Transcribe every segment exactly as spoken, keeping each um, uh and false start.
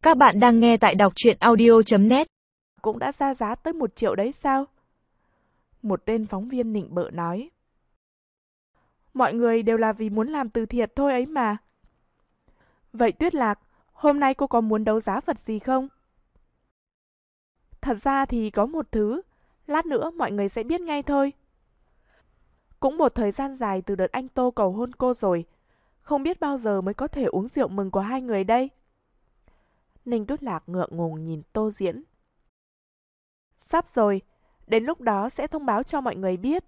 Các bạn đang nghe tại đọc truyện audio chấm net. Cũng đã ra giá tới một triệu đấy sao? Một tên phóng viên nịnh bợ nói. Mọi người đều là vì muốn làm từ thiện thôi ấy mà. Vậy Tuyết Lạc, hôm nay cô có muốn đấu giá vật gì không? Thật ra thì có một thứ, lát nữa mọi người sẽ biết ngay thôi. Cũng một thời gian dài từ đợt anh Tô cầu hôn cô rồi, không biết bao giờ mới có thể uống rượu mừng của hai người đây. Ninh Tuyết Lạc ngượng ngùng nhìn Tô Diễn. Sắp rồi, đến lúc đó sẽ thông báo cho mọi người biết.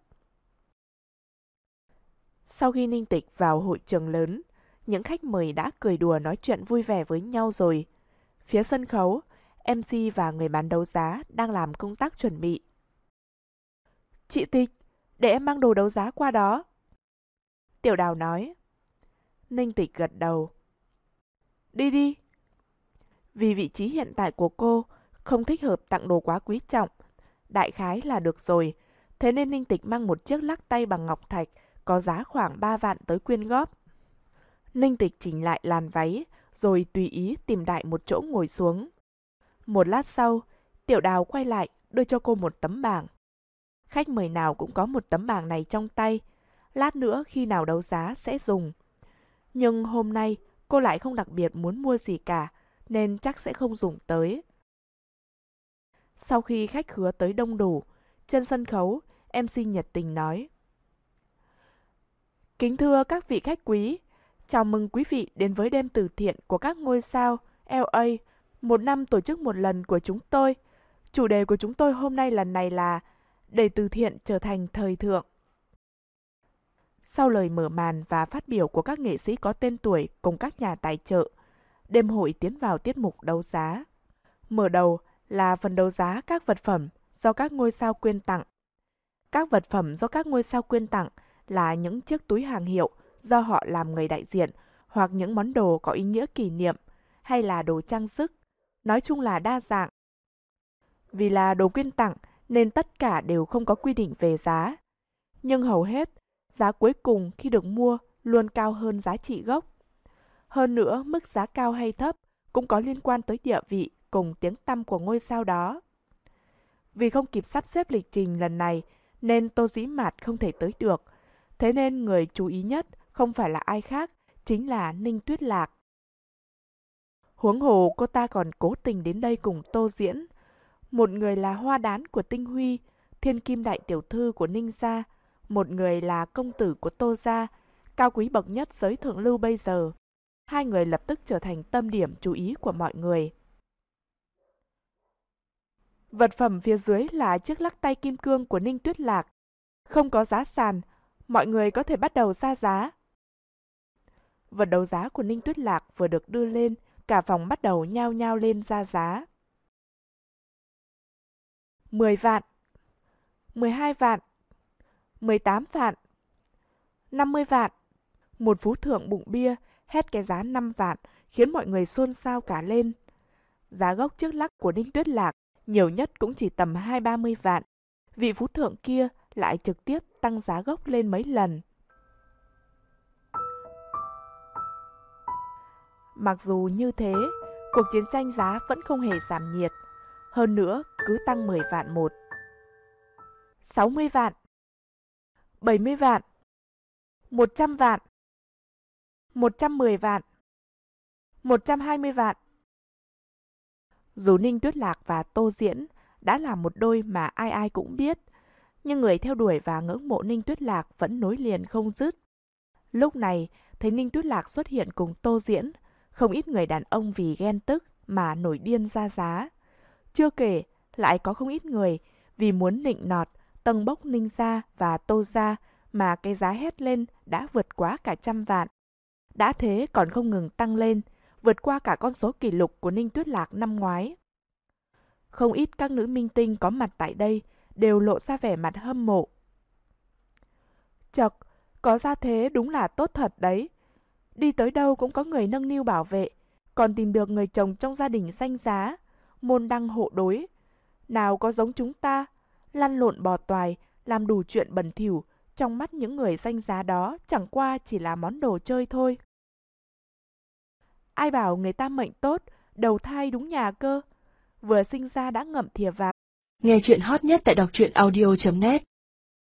Sau khi Ninh Tịch vào hội trường lớn, những khách mời đã cười đùa nói chuyện vui vẻ với nhau rồi. Phía sân khấu, em xê và người bán đấu giá đang làm công tác chuẩn bị. Chị Tịch, để em mang đồ đấu giá qua đó. Tiểu Đào nói. Ninh Tịch gật đầu. Đi đi. Vì vị trí hiện tại của cô không thích hợp tặng đồ quá quý trọng, đại khái là được rồi, thế nên Ninh Tịch mang một chiếc lắc tay bằng ngọc thạch có giá khoảng ba vạn tới quyên góp. Ninh Tịch chỉnh lại làn váy rồi tùy ý tìm đại một chỗ ngồi xuống. Một lát sau, Tiểu Đào quay lại đưa cho cô một tấm bảng. Khách mời nào cũng có một tấm bảng này trong tay, lát nữa khi nào đấu giá sẽ dùng. Nhưng hôm nay cô lại không đặc biệt muốn mua gì cả, nên chắc sẽ không dùng tới. Sau khi khách khứa tới đông đủ, trên sân khấu, em xê nhiệt tình nói. Kính thưa các vị khách quý, chào mừng quý vị đến với đêm từ thiện của các ngôi sao lờ a, một năm tổ chức một lần của chúng tôi. Chủ đề của chúng tôi hôm nay lần này là để từ thiện trở thành thời thượng. Sau lời mở màn và phát biểu của các nghệ sĩ có tên tuổi cùng các nhà tài trợ, đêm hội tiến vào tiết mục đấu giá. Mở đầu là phần đấu giá các vật phẩm do các ngôi sao quyên tặng. Các vật phẩm do các ngôi sao quyên tặng là những chiếc túi hàng hiệu do họ làm người đại diện, hoặc những món đồ có ý nghĩa kỷ niệm, hay là đồ trang sức, nói chung là đa dạng. Vì là đồ quyên tặng nên tất cả đều không có quy định về giá. Nhưng hầu hết, giá cuối cùng khi được mua luôn cao hơn giá trị gốc. Hơn nữa, mức giá cao hay thấp cũng có liên quan tới địa vị cùng tiếng tăm của ngôi sao đó. Vì không kịp sắp xếp lịch trình lần này nên Tô Dĩ Mạt không thể tới được. Thế nên người chú ý nhất không phải là ai khác, chính là Ninh Tuyết Lạc. Huống hồ cô ta còn cố tình đến đây cùng Tô Diễn. Một người là hoa đán của Tinh Huy, thiên kim đại tiểu thư của Ninh gia. Một người là công tử của Tô gia, cao quý bậc nhất giới thượng lưu bây giờ. Hai người lập tức trở thành tâm điểm chú ý của mọi người. Vật phẩm phía dưới là chiếc lắc tay kim cương của Ninh Tuyết Lạc. Không có giá sàn, mọi người có thể bắt đầu ra giá. Vật đấu giá của Ninh Tuyết Lạc vừa được đưa lên, cả phòng bắt đầu nhao nhao lên ra giá. mười vạn, mười hai vạn, mười tám vạn, năm mươi vạn. Một phú thượng bụng bia hét cái giá năm vạn khiến mọi người xôn xao cả lên. Giá gốc chiếc lắc của Ninh Tuyết Lạc nhiều nhất cũng chỉ tầm hai ba mươi vạn. Vị phú thượng kia lại trực tiếp tăng giá gốc lên mấy lần. Mặc dù như thế, cuộc chiến tranh giá vẫn không hề giảm nhiệt. Hơn nữa, cứ tăng mười vạn một. sáu mươi vạn. bảy mươi vạn. một trăm vạn. một trăm mười vạn. một trăm hai mươi vạn. Dù Ninh Tuyết Lạc và Tô Diễn đã là một đôi mà ai ai cũng biết, nhưng người theo đuổi và ngưỡng mộ Ninh Tuyết Lạc vẫn nối liền không dứt. Lúc này, thấy Ninh Tuyết Lạc xuất hiện cùng Tô Diễn, không ít người đàn ông vì ghen tức mà nổi điên ra giá. Chưa kể, lại có không ít người vì muốn nịnh nọt, tâng bốc Ninh gia và Tô gia mà cái giá hét lên đã vượt quá cả trăm vạn. Đã thế còn không ngừng tăng lên, vượt qua cả con số kỷ lục của Ninh Tuyết Lạc năm ngoái. Không ít các nữ minh tinh có mặt tại đây đều lộ ra vẻ mặt hâm mộ. Chậc, có ra thế đúng là tốt thật đấy. Đi tới đâu cũng có người nâng niu bảo vệ, còn tìm được người chồng trong gia đình danh giá, môn đăng hộ đối. Nào có giống chúng ta, lăn lộn bò toài, làm đủ chuyện bẩn thỉu, trong mắt những người danh giá đó chẳng qua chỉ là món đồ chơi thôi. Ai bảo người ta mệnh tốt, đầu thai đúng nhà cơ. Vừa sinh ra đã ngậm thìa vào. Nghe chuyện hot nhất tại đọc truyện audio chấm net